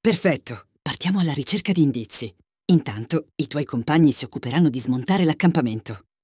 Perfetto, partiamo alla ricerca di indizi. Intanto, i tuoi compagni si occuperanno di smontare l'accampamento.